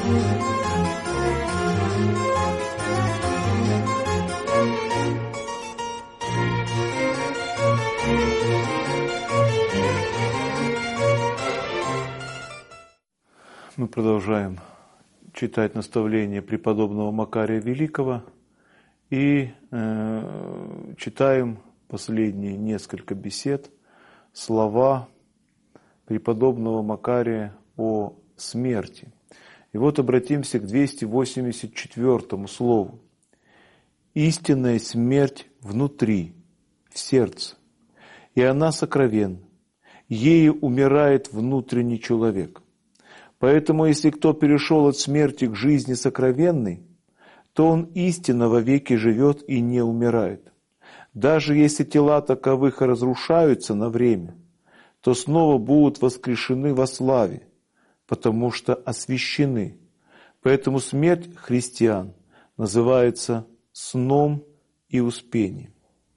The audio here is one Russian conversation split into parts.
Мы продолжаем читать наставления преподобного Макария Великого и читаем последние несколько бесед, слова преподобного Макария о смерти. И вот обратимся к 284 слову. «Истинная смерть внутри, в сердце, и она сокровенна, ею умирает внутренний человек. Поэтому, если кто перешел от смерти к жизни сокровенной, то он истинно вовеки живет и не умирает. Даже если тела таковых разрушаются на время, то снова будут воскрешены во славе, потому что освящены. Поэтому смерть христиан называется сном и успением».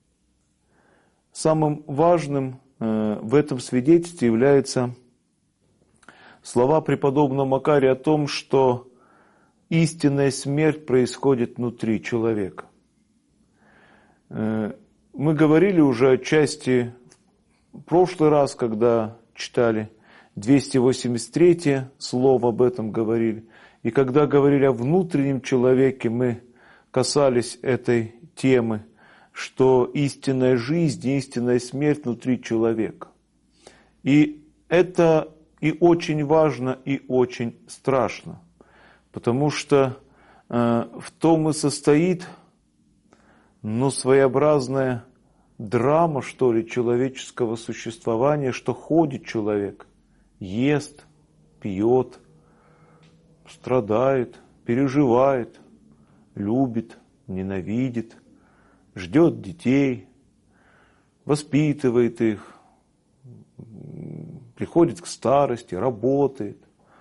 Самым важным в этом свидетельстве является слова преподобного Макария о том, что истинная смерть происходит внутри человека. Мы говорили уже отчасти в прошлый раз, когда читали 283 слово, об этом говорили. И когда говорили о внутреннем человеке, мы касались этой темы, что истинная жизнь, истинная смерть внутри человека. И это и очень важно, и очень страшно, потому что в том и состоит, своеобразная драма, что ли, человеческого существования, что ходит человек, ест, пьет, страдает, переживает, любит, ненавидит, ждет детей, воспитывает их, приходит к старости, работает,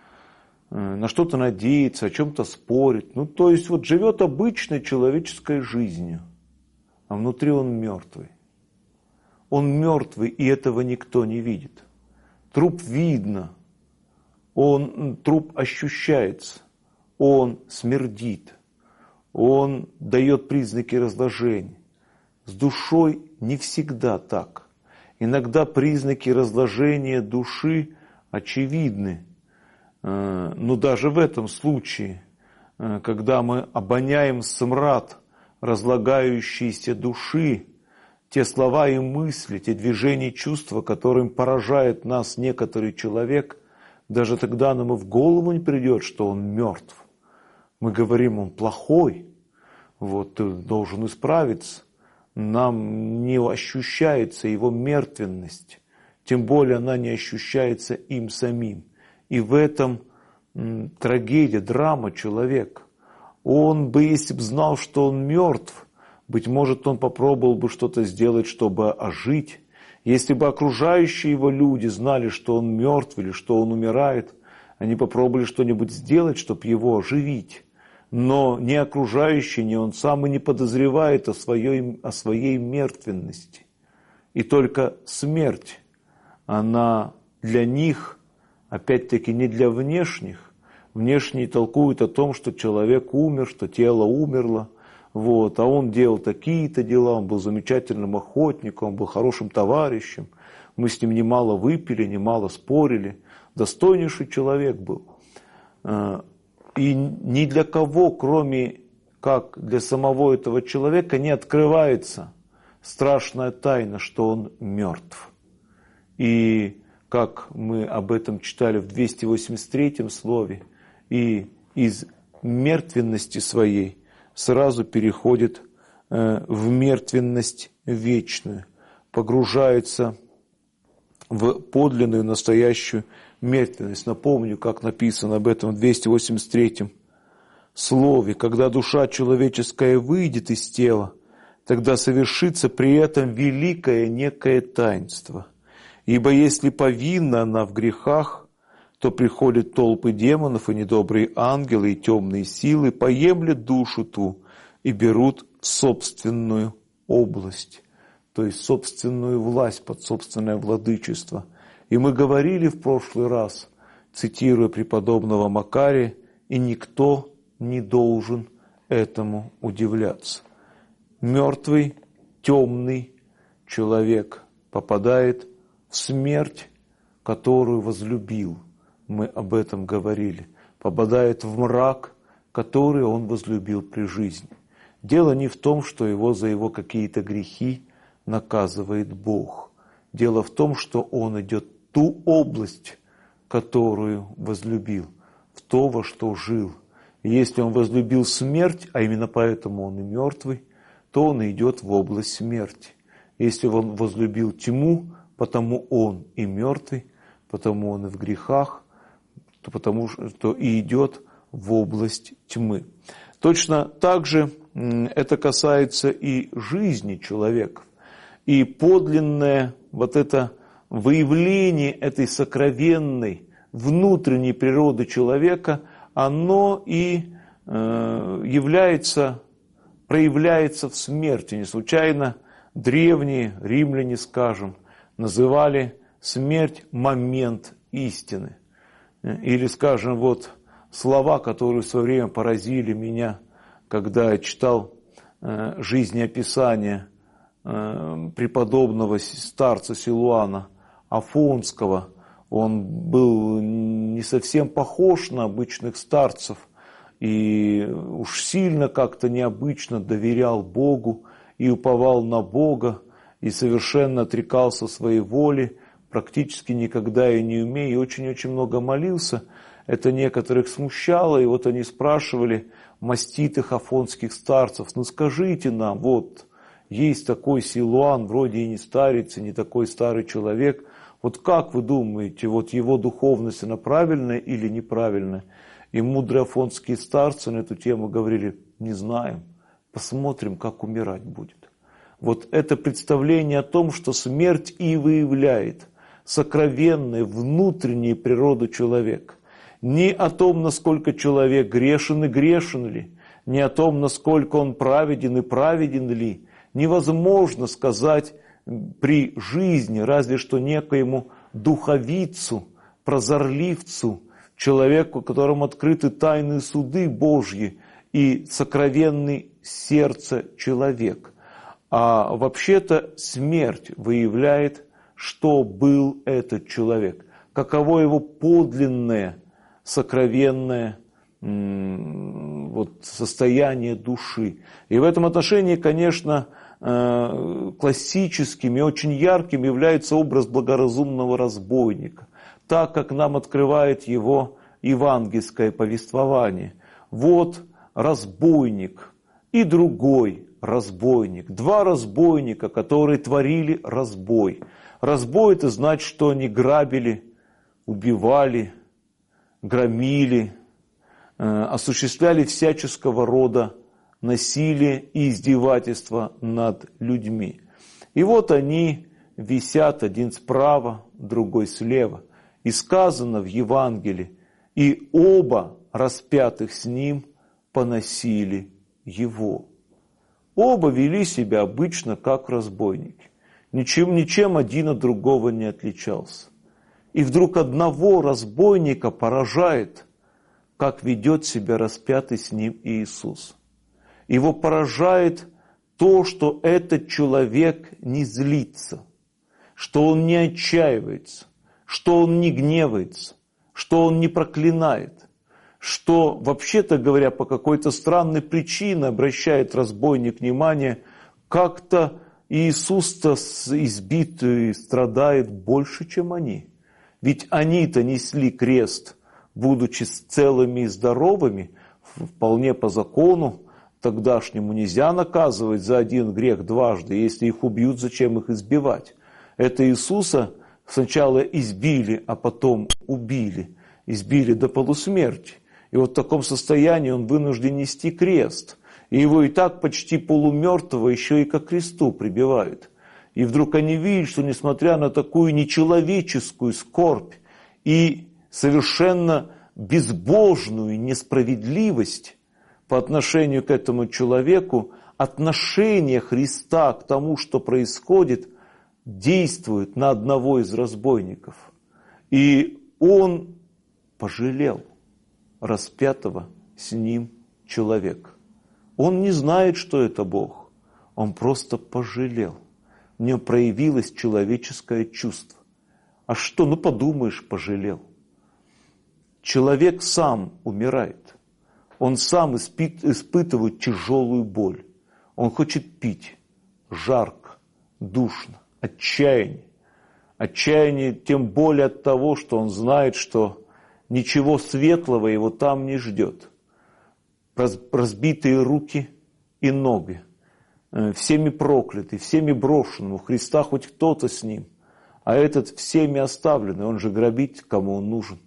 на что-то надеется, о чем-то спорит. То есть живет обычной человеческой жизнью, а внутри он мертвый. Он мертвый, и этого никто не видит. Труп видно, труп ощущается, он смердит, он дает признаки разложения. С душой не всегда так. Иногда признаки разложения души очевидны. Но даже в этом случае, когда мы обоняем смрад разлагающейся души, те слова и мысли, те движения и чувства, которым поражает нас некоторый человек, даже тогда нам и в голову не придет, что он мертв. Мы говорим, он плохой, ты должен исправиться. Нам не ощущается его мертвенность, тем более она не ощущается им самим. И в этом трагедия, драма человека. Он бы, если бы знал, что он мертв, быть может, он попробовал бы что-то сделать, чтобы ожить. Если бы окружающие его люди знали, что он мертв или что он умирает, они попробовали что-нибудь сделать, чтобы его оживить. Но ни окружающий, ни он сам и не подозревает о своей мертвенности. И только смерть, она для них, опять-таки не для внешних. Внешние толкуют о том, что человек умер, что тело умерло, а он делал такие-то дела, он был замечательным охотником, он был хорошим товарищем, мы с ним немало выпили, немало спорили, достойнейший человек был. И ни для кого, кроме как для самого этого человека, не открывается страшная тайна, что он мертв. И как мы об этом читали в 283 слове, и из мертвенности своей сразу переходит в мертвенность вечную, погружается в подлинную, настоящую мертвенность. Напомню, как написано об этом в 283 слове. Когда душа человеческая выйдет из тела, тогда совершится при этом великое некое таинство. Ибо если повинна она в грехах, то приходят толпы демонов и недобрые ангелы и темные силы, поемлят душу ту и берут собственную область, то есть собственную власть под собственное владычество. И мы говорили в прошлый раз, цитируя преподобного Макария, и никто не должен этому удивляться. Мертвый, темный человек попадает в смерть, которую возлюбил. Мы об этом говорили. Попадает в мрак, который он возлюбил при жизни. Дело не в том, что его за его какие-то грехи наказывает Бог. Дело в том, что он идет в ту область, которую возлюбил, в то, во что жил. И если он возлюбил смерть, а именно поэтому он и мертвый, то он идет в область смерти. Если он возлюбил тьму, потому он и мертвый, потому он и в грехах, то потому что и идет в область тьмы. Точно так же это касается и жизни человека. И подлинное вот это выявление этой сокровенной внутренней природы человека, оно и проявляется в смерти. Не случайно древние римляне, скажем, называли смерть момент истины. Или, скажем, вот слова, которые в свое время поразили меня, когда я читал жизнеописание преподобного старца Силуана Афонского. Он был не совсем похож на обычных старцев и уж сильно как-то необычно доверял Богу и уповал на Бога, и совершенно отрекался своей воли, практически никогда и не умея, и очень-очень много молился. Это некоторых смущало, и вот они спрашивали маститых афонских старцев: ну скажите нам, вот есть такой Силуан, вроде и не старец, и не такой старый человек, вот как вы думаете, вот его духовность, она правильная или неправильная? И мудрые афонские старцы на эту тему говорили: не знаем, посмотрим, как умирать будет. Вот это представление о том, что смерть и выявляет сокровенную внутреннюю природу человека. Не о том, насколько человек грешен и грешен ли, не о том, насколько он праведен и праведен ли, невозможно сказать при жизни, разве что некоему духовицу, прозорливцу, человеку, которому открыты тайные суды Божьи и сокровенный сердце человек. А вообще-то смерть выявляет, что был этот человек, каково его подлинное, сокровенное состояние души. И в этом отношении, конечно, классическим и очень ярким является образ благоразумного разбойника, так как нам открывает его евангельское повествование. Вот разбойник и другой разбойник. Два разбойника, которые творили разбой. Разбой — это значит, что они грабили, убивали, громили, осуществляли всяческого рода насилие и издевательство над людьми. И вот они висят, один справа, другой слева. И сказано в Евангелии: и оба распятых с ним поносили его. Оба вели себя обычно как разбойники. Ничем один от другого не отличался. И вдруг одного разбойника поражает, как ведет себя распятый с ним Иисус. Его поражает то, что этот человек не злится, что он не отчаивается, что он не гневается, что он не проклинает, что, вообще-то говоря, по какой-то странной причине обращает разбойник внимание, как-то Иисус-то избит и страдает больше, чем они. Ведь они-то несли крест, будучи целыми и здоровыми, вполне по закону тогдашнему нельзя наказывать за один грех дважды. Если их убьют, зачем их избивать? Это Иисуса сначала избили, а потом убили. Избили до полусмерти. И вот в таком состоянии он вынужден нести крест. И его и так почти полумертвого еще и ко кресту прибивают. И вдруг они видят, что несмотря на такую нечеловеческую скорбь и совершенно безбожную несправедливость по отношению к этому человеку, отношение Христа к тому, что происходит, действует на одного из разбойников. И он пожалел. распятого с ним человека. Он не знает, что это Бог. Он просто пожалел. В нем проявилось человеческое чувство. А что, подумаешь, пожалел. Человек сам умирает. Он сам испытывает тяжелую боль. Он хочет пить. Жарко, душно, отчаяние. Отчаяние тем более от того, что он знает, что ничего светлого его там не ждет. Разбитые руки и ноги, всеми проклятый, всеми брошенным, у Христа хоть кто-то с ним, а этот всеми оставленный, он же грабить, кому он нужен.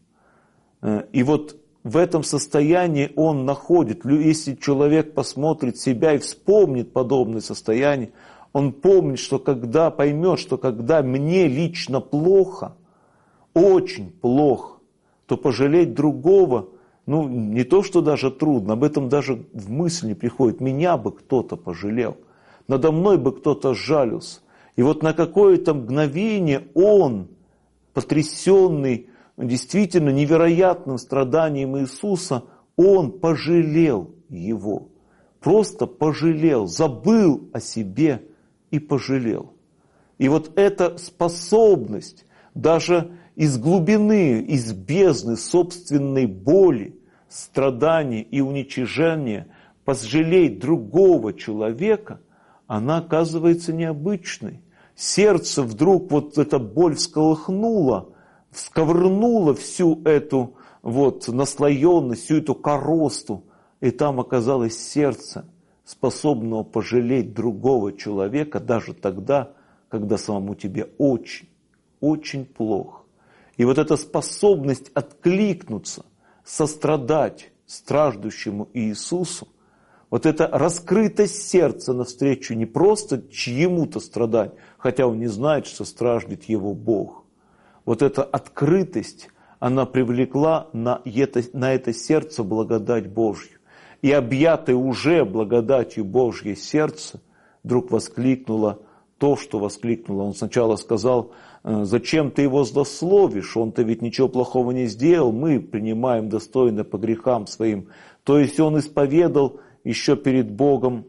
И вот в этом состоянии он находит, если человек посмотрит себя и вспомнит подобное состояние, он помнит, что поймет, что когда мне лично плохо, очень плохо, то пожалеть другого, не то, что даже трудно, об этом даже в мысль не приходит. Меня бы кто-то пожалел, надо мной бы кто-то сжалился. И вот на какое-то мгновение он, потрясенный действительно невероятным страданием Иисуса, он пожалел его. Просто пожалел, забыл о себе и пожалел. И вот эта способность даже из глубины, из бездны собственной боли, страданий и уничижения пожалеть другого человека, она оказывается необычной. Сердце вдруг эта боль всколыхнула, сковырнула всю эту наслоенность, всю эту коросту, и там оказалось сердце, способного пожалеть другого человека даже тогда, когда самому тебе очень, очень плохо. И вот эта способность откликнуться, сострадать страждущему Иисусу, вот эта раскрытость сердца навстречу не просто чьему-то страданию, хотя он не знает, что страждет его Бог. Вот эта открытость, она привлекла на это сердце благодать Божью. И объятое уже благодатью Божье сердце вдруг воскликнуло то, что воскликнуло. Он сначала сказал: зачем ты его злословишь, он-то ведь ничего плохого не сделал, мы принимаем достойно по грехам своим. То есть он исповедал еще перед Богом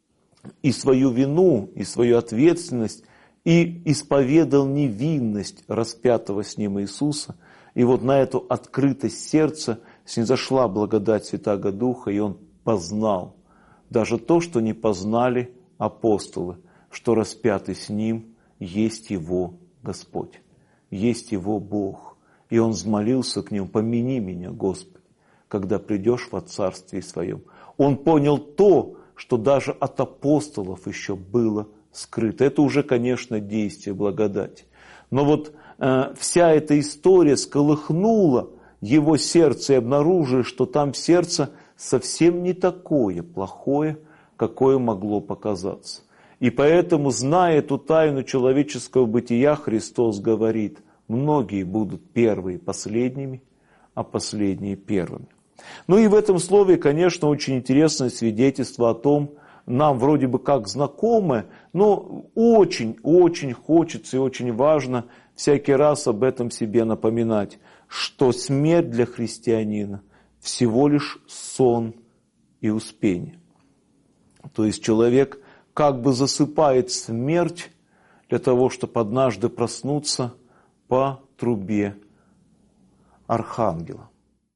и свою вину, и свою ответственность, и исповедал невинность распятого с ним Иисуса. И вот на эту открытость сердца снизошла благодать Святаго Духа, и он познал даже то, что не познали апостолы, что распятый с ним есть его Господь, есть его Бог. И он взмолился к нему: помяни меня, Господи, когда придешь во Царствие Своем. Он понял то, что даже от апостолов еще было скрыто. Это уже, конечно, действие благодати. Но вся эта история сколыхнула его сердце, и обнаружили, что там сердце совсем не такое плохое, какое могло показаться. И поэтому, зная эту тайну человеческого бытия, Христос говорит: многие будут первые последними, а последние первыми. И в этом слове, конечно, очень интересное свидетельство о том, нам вроде бы как знакомое, но очень-очень хочется и очень важно всякий раз об этом себе напоминать, что смерть для христианина всего лишь сон и успение. То есть человек как бы засыпает смерть для того, чтобы однажды проснуться по трубе архангела.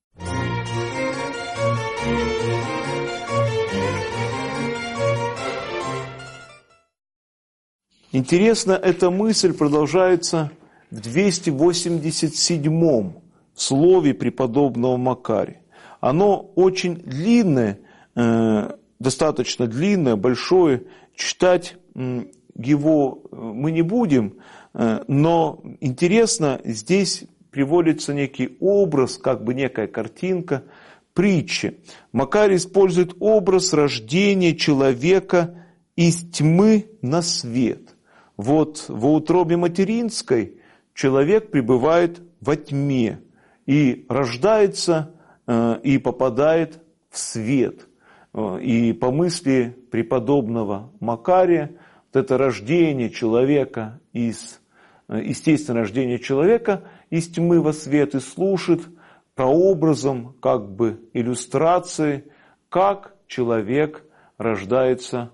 Интересно, эта мысль продолжается в 287-м слове преподобного Макария. Оно очень длинное, достаточно длинное, большое. Читать его мы не будем, но интересно, здесь приводится некий образ, как бы некая картинка, притчи. Макарий использует образ рождения человека из тьмы на свет. Во утробе материнской человек пребывает во тьме и рождается и попадает в свет. И по мысли преподобного Макария, это рождение человека естественное рождение человека из тьмы во свет, и служит прообразом, как бы иллюстрацией, как человек рождается,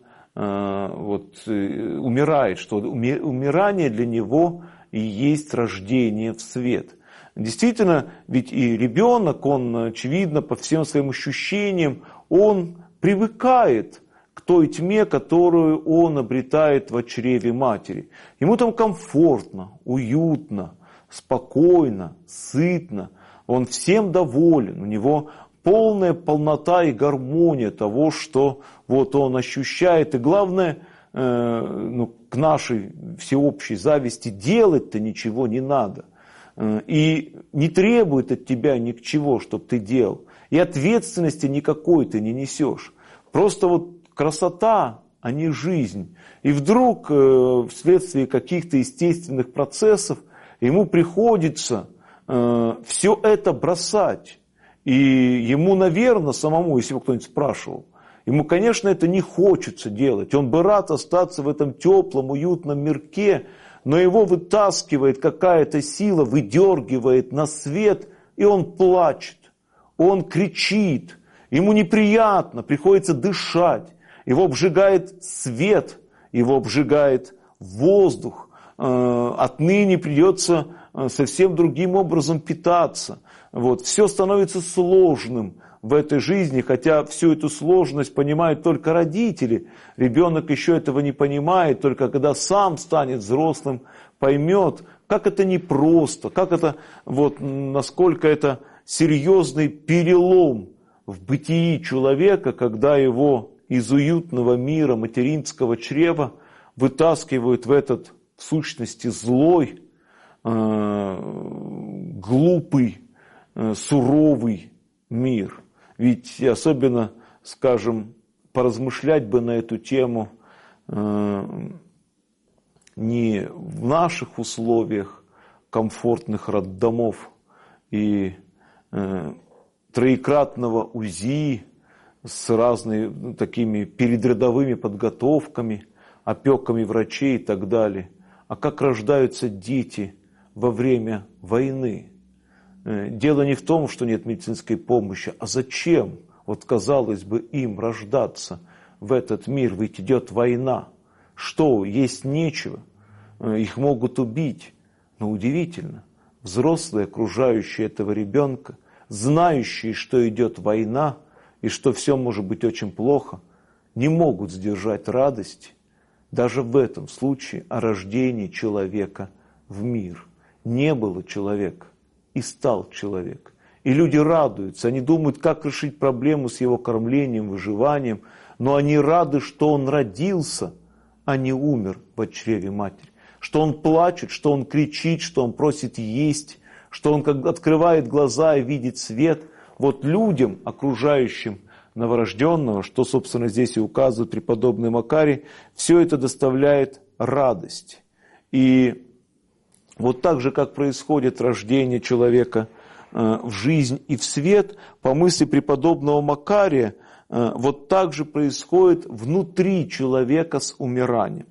умирает, что умирание для него и есть рождение в свет. Действительно, ведь и ребенок, он, очевидно, по всем своим ощущениям, он привыкает к той тьме, которую он обретает в чреве матери. Ему там комфортно, уютно, спокойно, сытно, он всем доволен, у него полная полнота и гармония того, что вот он ощущает. И главное, к нашей всеобщей зависти делать-то ничего не надо. И не требует от тебя ничего, чтобы ты делал. И ответственности никакой ты не несешь. Просто вот красота, а не жизнь. И вдруг вследствие каких-то естественных процессов ему приходится все это бросать. И ему, наверное, самому, если бы кто-нибудь спрашивал, ему, конечно, это не хочется делать. Он бы рад остаться в этом теплом, уютном мирке, но его вытаскивает какая-то сила, выдергивает на свет, и он плачет, он кричит, ему неприятно, приходится дышать, его обжигает свет, его обжигает воздух, отныне придется совсем другим образом питаться. Вот. Все становится сложным в этой жизни, хотя всю эту сложность понимают только родители. Ребенок еще этого не понимает, только когда сам станет взрослым, поймет, как это непросто, как это, насколько это серьезный перелом в бытии человека, когда его из уютного мира материнского чрева вытаскивают в этот, в сущности, злой, глупый, суровый мир. Ведь особенно, скажем, поразмышлять бы на эту тему не в наших условиях комфортных роддомов и троекратного УЗИ с разными такими передрядовыми подготовками, опеками врачей и так далее, а как рождаются дети во время войны. Дело не в том, что нет медицинской помощи, а зачем, казалось бы, им рождаться в этот мир, ведь идет война. Что, есть нечего, их могут убить. Но удивительно, взрослые, окружающие этого ребенка, знающие, что идет война и что все может быть очень плохо, не могут сдержать радость даже в этом случае о рождении человека в мир. Не было человека. И стал человек. И люди радуются, они думают, как решить проблему с его кормлением, выживанием, но они рады, что он родился, а не умер в чреве матери. Что он плачет, что он кричит, что он просит есть, что он открывает глаза и видит свет. Вот людям, окружающим новорожденного, что, собственно, здесь и указывает преподобный Макарий, все это доставляет радость. И вот так же, как происходит рождение человека в жизнь и в свет, по мысли преподобного Макария, вот так же происходит внутри человека с умиранием.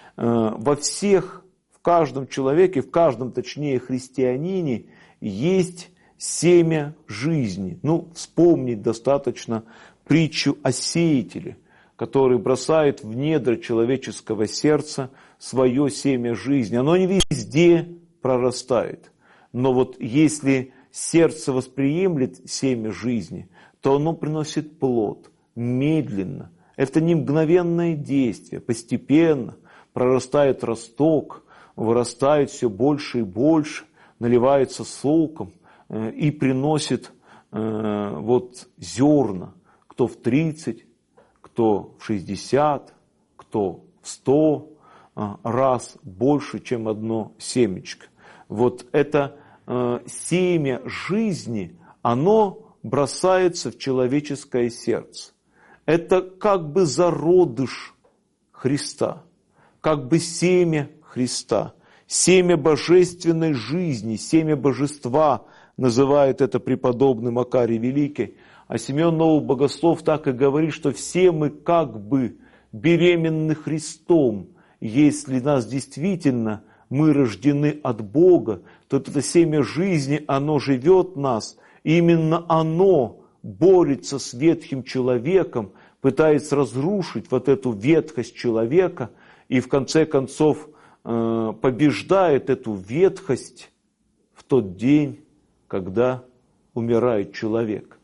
В каждом человеке, в каждом, точнее, христианине есть семя жизни. Вспомнить достаточно притчу о сеятеле, который бросает в недра человеческого сердца свое семя жизни. Оно не везде прорастает. Но если сердце восприемлет семя жизни, то оно приносит плод медленно. Это не мгновенное действие, постепенно прорастает росток, вырастает все больше и больше, наливается соком и приносит зерна, кто в 30, кто в 60, кто в 100 раз больше, чем одно семечко. Это семя жизни, оно бросается в человеческое сердце. Это как бы зародыш Христа, как бы семя Христа, семя божественной жизни, семя божества, называет это преподобный Макарий Великий. А Симеон Новый Богослов так и говорит, что все мы как бы беременны Христом. Если нас действительно мы рождены от Бога, то это семя жизни, оно живет в нас, именно оно борется с ветхим человеком, пытается разрушить вот эту ветхость человека и в конце концов побеждает эту ветхость в тот день, когда умирает человек.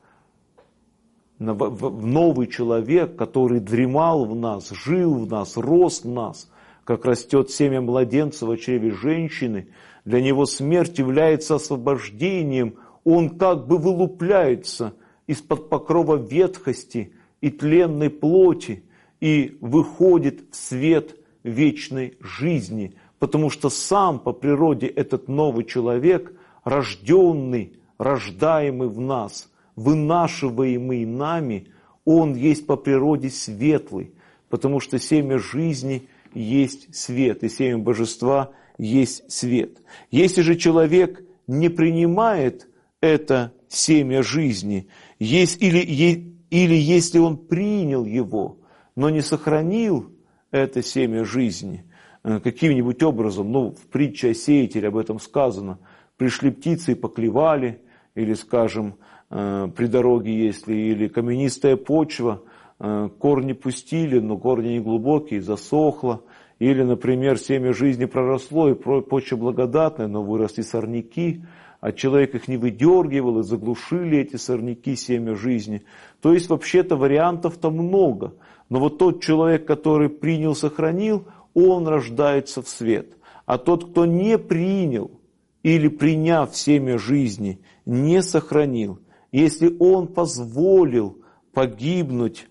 Новый человек, который дремал в нас, жил в нас, рос в нас, как растет семя младенца в чреве женщины, для него смерть является освобождением, он как бы вылупляется из-под покрова ветхости и тленной плоти и выходит в свет вечной жизни, потому что сам по природе этот новый человек, рожденный, рождаемый в нас, вынашиваемый нами, он есть по природе светлый, потому что семя жизни есть свет, и семя божества есть свет. Если же человек не принимает это семя жизни, или если он принял его, но не сохранил это семя жизни, каким-нибудь образом, в притче о сеятеле об этом сказано, пришли птицы и поклевали, или, скажем, при дороге, или каменистая почва, корни пустили, но корни не глубокие, засохло. Или, например, семя жизни проросло, и почва благодатная, но выросли сорняки, а человек их не выдергивал, и заглушили эти сорняки семя жизни. То есть, вообще-то, вариантов-то много. Но вот тот человек, который принял, сохранил, он рождается в свет. А тот, кто не принял или, приняв семя жизни, не сохранил, если он позволил погибнуть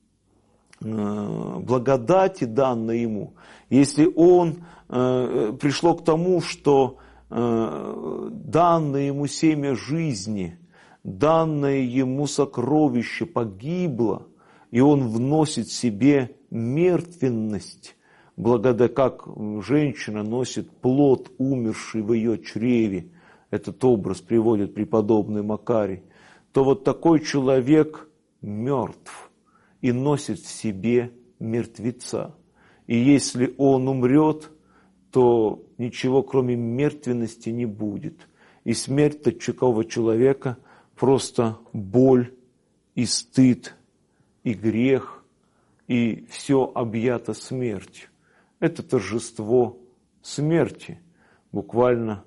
благодати, данной ему, если он пришло к тому, что данное ему семя жизни, данное ему сокровище погибло, и он вносит в себе мертвенность, как женщина носит плод, умерший в ее чреве, этот образ приводит преподобный Макарий, то вот такой человек мертв и носит в себе мертвеца. И если он умрет, то ничего кроме мертвенности не будет. И смерть такого человека просто боль и стыд, и грех, и все объято смертью. Это торжество смерти, буквально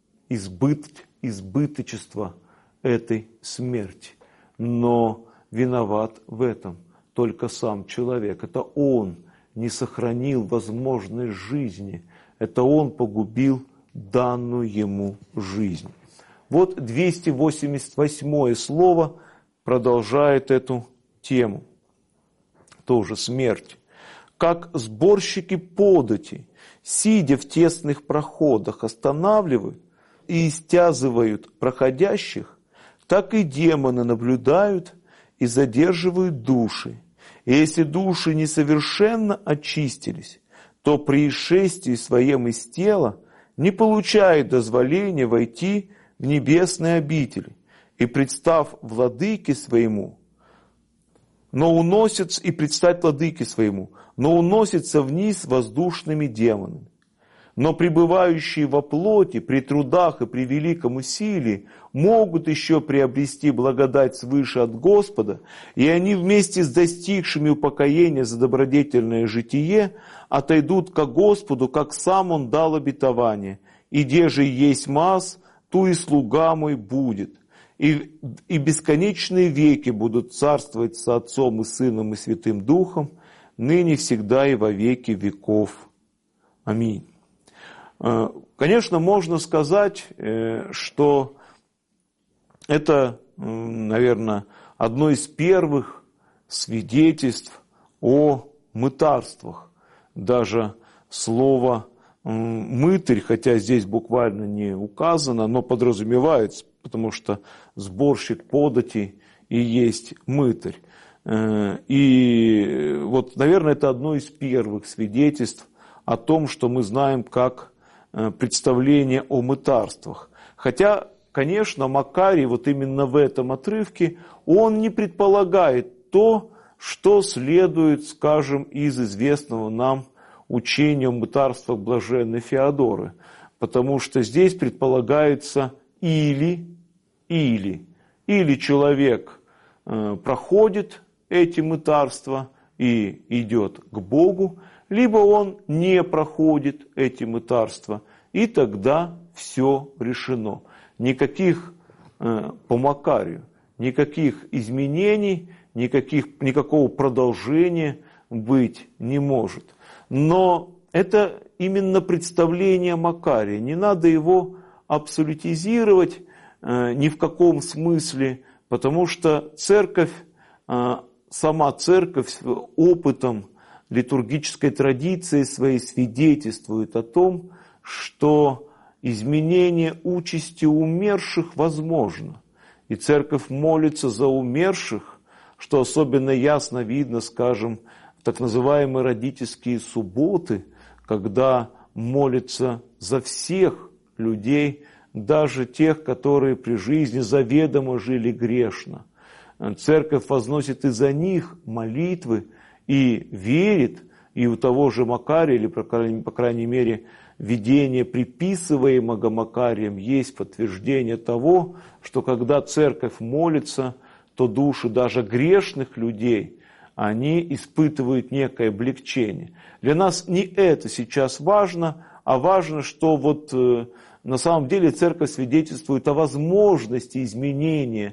избыточество этой смерти. Но виноват в этом только сам человек. Это он не сохранил возможность жизни. Это он погубил данную ему жизнь. Вот 288 слово продолжает эту тему. Тоже смерть. Как сборщики подати, сидя в тесных проходах, останавливают и истязывают проходящих, так и демоны наблюдают и задерживают души. И если души несовершенно очистились, то при исшествии своем из тела не получают дозволения войти в небесные обители и, представ владыке своему, но уносится вниз воздушными демонами. Но пребывающие во плоти при трудах и при великом усилии могут еще приобрести благодать свыше от Господа, и они вместе с достигшими упокоения за добродетельное житие отойдут ко Господу, как сам Он дал обетование. И где же есть мас, ту и слуга мой будет. И бесконечные веки будут царствовать с Отцом и Сыном и Святым Духом, ныне, всегда и во веки веков. Аминь. Конечно, можно сказать, что это, наверное, одно из первых свидетельств о мытарствах. Даже слово «мытарь», хотя здесь буквально не указано, но подразумевается, потому что сборщик подати и есть мытарь. И вот, наверное, это одно из первых свидетельств о том, что мы знаем как представление о мытарствах. Хотя, конечно, Макарий вот именно в этом отрывке, он не предполагает то, что следует, скажем, из известного нам учения о мытарствах блаженной Феодоры. Потому что здесь предполагается или. Или человек проходит эти мытарства и идет к Богу, либо он не проходит эти мытарства, и тогда все решено. Никаких по Макарию, никаких изменений, никакого продолжения быть не может. Но это именно представление Макария. Не надо его абсолютизировать ни в каком смысле, потому что церковь, сама церковь опытом литургической традиции своей свидетельствует о том, что изменение участи умерших возможно. И церковь молится за умерших, что особенно ясно видно, скажем, в так называемые родительские субботы, когда молится за всех людей, даже тех, которые при жизни заведомо жили грешно. Церковь возносит и за них молитвы и верит, и у того же Макария, или по крайней мере видение, приписываемого Макарием, есть подтверждение того, что когда церковь молится, то души даже грешных людей, они испытывают некое облегчение. Для нас не это сейчас важно, а важно, что вот на самом деле церковь свидетельствует о возможности изменения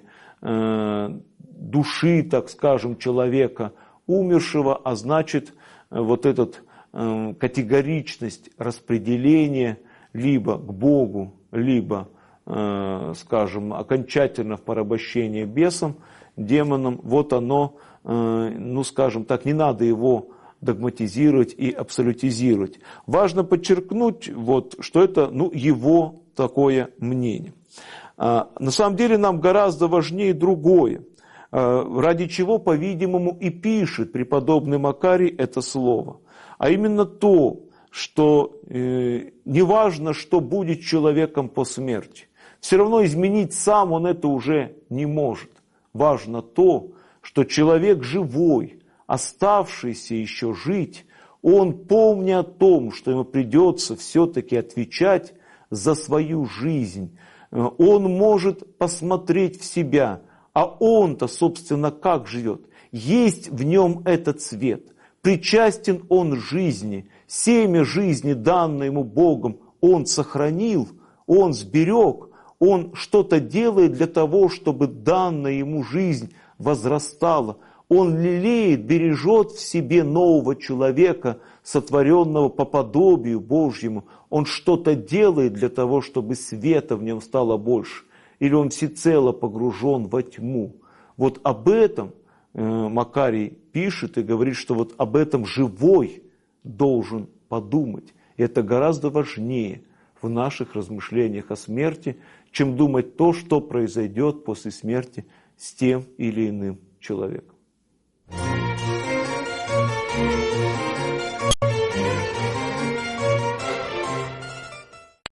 души, так скажем, человека умершего, а значит, вот эта категоричность распределения либо к Богу, либо, скажем, окончательно в порабощение бесам, демонам, вот оно, ну скажем так, не надо его догматизировать и абсолютизировать. Важно подчеркнуть, вот, что это его такое мнение. На самом деле нам гораздо важнее другое, ради чего, по-видимому, и пишет преподобный Макарий это слово. А именно то, что не важно, что будет человеком по смерти. Все равно изменить сам он это уже не может. Важно то, что человек живой, оставшийся еще жить, он, помня о том, что ему придется все-таки отвечать за свою жизнь, он может посмотреть в себя, а он-то, собственно, как живет? Есть в нем этот свет, причастен он жизни, семя жизни, данное ему Богом, он сохранил, он сберег, он что-то делает для того, чтобы данная ему жизнь возрастала. Он лелеет, бережет в себе нового человека, сотворенного по подобию Божьему. Он что-то делает для того, чтобы света в нем стало больше. Или он всецело погружен во тьму. Вот об этом Макарий пишет и говорит, что вот об этом живой должен подумать. И это гораздо важнее в наших размышлениях о смерти, чем думать то, что произойдет после смерти с тем или иным человеком.